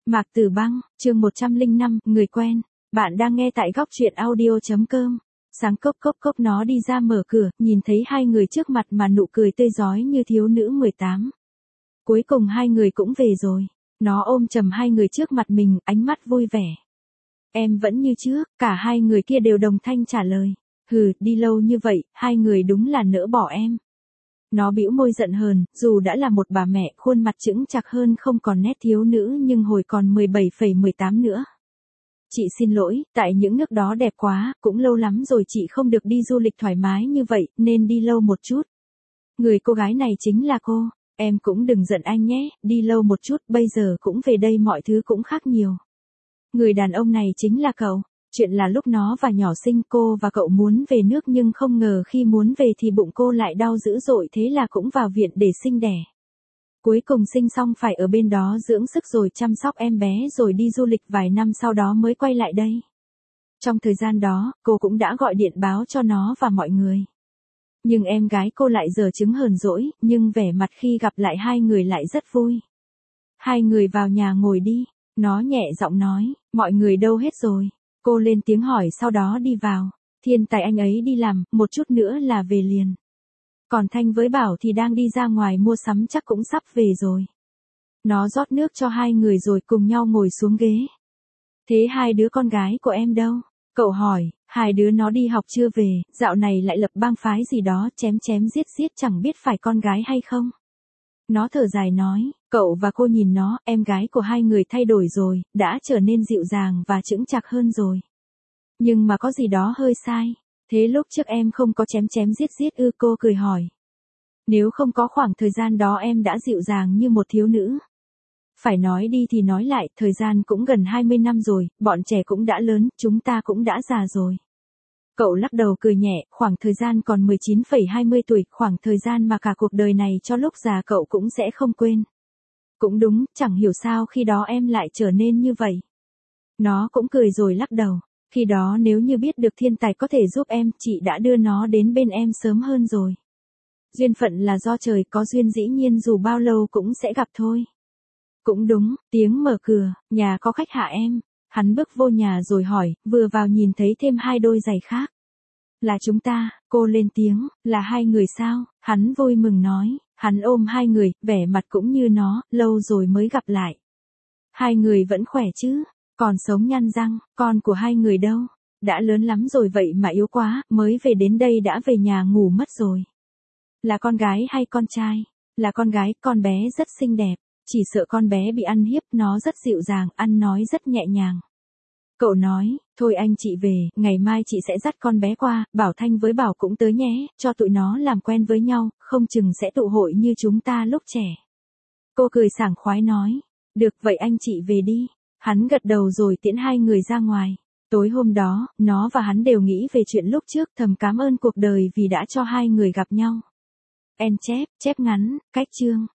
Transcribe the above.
Mạc Tử Băng, chương 105, người quen. Bạn đang nghe tại góc truyện audio.com. Sáng cốc cốc cốc nó đi ra mở cửa, nhìn thấy hai người trước mặt mà nụ cười tươi rói như thiếu nữ 18. Cuối cùng hai người cũng về rồi. Nó ôm chầm hai người trước mặt mình, ánh mắt vui vẻ. Em vẫn như trước, cả hai người kia đều đồng thanh trả lời. Hừ, đi lâu như vậy, hai người đúng là nỡ bỏ em. Nó bĩu môi giận hờn, dù đã là một bà mẹ, khuôn mặt chững chạc hơn không còn nét thiếu nữ nhưng hồi còn 17,18 nữa. Chị xin lỗi, tại những nước đó đẹp quá, cũng lâu lắm rồi chị không được đi du lịch thoải mái như vậy, nên đi lâu một chút. Người cô gái này chính là cô, em cũng đừng giận anh nhé, đi lâu một chút, bây giờ cũng về đây mọi thứ cũng khác nhiều. Người đàn ông này chính là cậu. Chuyện là lúc nó và nhỏ sinh cô và cậu muốn về nước nhưng không ngờ khi muốn về thì bụng cô lại đau dữ dội, thế là cũng vào viện để sinh đẻ. Cuối cùng sinh xong phải ở bên đó dưỡng sức rồi chăm sóc em bé rồi đi du lịch vài năm sau đó mới quay lại đây. Trong thời gian đó, cô cũng đã gọi điện báo cho nó và mọi người. Nhưng em gái cô lại giở trứng hờn dỗi, nhưng vẻ mặt khi gặp lại hai người lại rất vui. Hai người vào nhà ngồi đi, nó nhẹ giọng nói, mọi người đâu hết rồi? Cô lên tiếng hỏi sau đó đi vào. Thiên Tài anh ấy đi làm, một chút nữa là về liền. Còn Thanh với Bảo thì đang đi ra ngoài mua sắm, chắc cũng sắp về rồi. Nó rót nước cho hai người rồi cùng nhau ngồi xuống ghế. Thế hai đứa con gái của em đâu? Cậu hỏi, hai đứa nó đi học chưa về, dạo này lại lập bang phái gì đó, chém chém giết giết chẳng biết phải con gái hay không. Nó thở dài nói, cậu và cô nhìn nó, em gái của hai người thay đổi rồi, đã trở nên dịu dàng và chững chạc hơn rồi. Nhưng mà có gì đó hơi sai. Thế lúc trước em không có chém chém giết giết ư? Cô cười hỏi. Nếu không có khoảng thời gian đó em đã dịu dàng như một thiếu nữ. Phải nói đi thì nói lại, thời gian cũng gần 20 năm rồi, bọn trẻ cũng đã lớn, chúng ta cũng đã già rồi. Cậu lắc đầu cười nhẹ, khoảng thời gian còn 19,20 tuổi, khoảng thời gian mà cả cuộc đời này cho lúc già cậu cũng sẽ không quên. Cũng đúng, chẳng hiểu sao khi đó em lại trở nên như vậy. Nó cũng cười rồi lắc đầu. Khi đó nếu như biết được Thiên Tài có thể giúp em, chị đã đưa nó đến bên em sớm hơn rồi. Duyên phận là do trời, có duyên dĩ nhiên dù bao lâu cũng sẽ gặp thôi. Cũng đúng, tiếng mở cửa, nhà có khách hả em? Hắn bước vô nhà rồi hỏi, vừa vào nhìn thấy thêm hai đôi giày khác. Là chúng ta, cô lên tiếng, là hai người sao? Hắn vui mừng nói, hắn ôm hai người, vẻ mặt cũng như nó, lâu rồi mới gặp lại. Hai người vẫn khỏe chứ? Còn sống nhăn răng, con của hai người đâu? Đã lớn lắm rồi vậy mà yếu quá, mới về đến đây đã về nhà ngủ mất rồi. Là con gái hay con trai? Là con gái, con bé rất xinh đẹp. Chỉ sợ con bé bị ăn hiếp, nó rất dịu dàng, ăn nói rất nhẹ nhàng. Cậu nói, thôi anh chị về, ngày mai chị sẽ dắt con bé qua, Bảo Thanh với Bảo cũng tới nhé, cho tụi nó làm quen với nhau, không chừng sẽ tụ hội như chúng ta lúc trẻ. Cô cười sảng khoái nói, được vậy anh chị về đi. Hắn gật đầu rồi tiễn hai người ra ngoài. Tối hôm đó, nó và hắn đều nghĩ về chuyện lúc trước, thầm cảm ơn cuộc đời vì đã cho hai người gặp nhau. En chép ngắn, cách chương.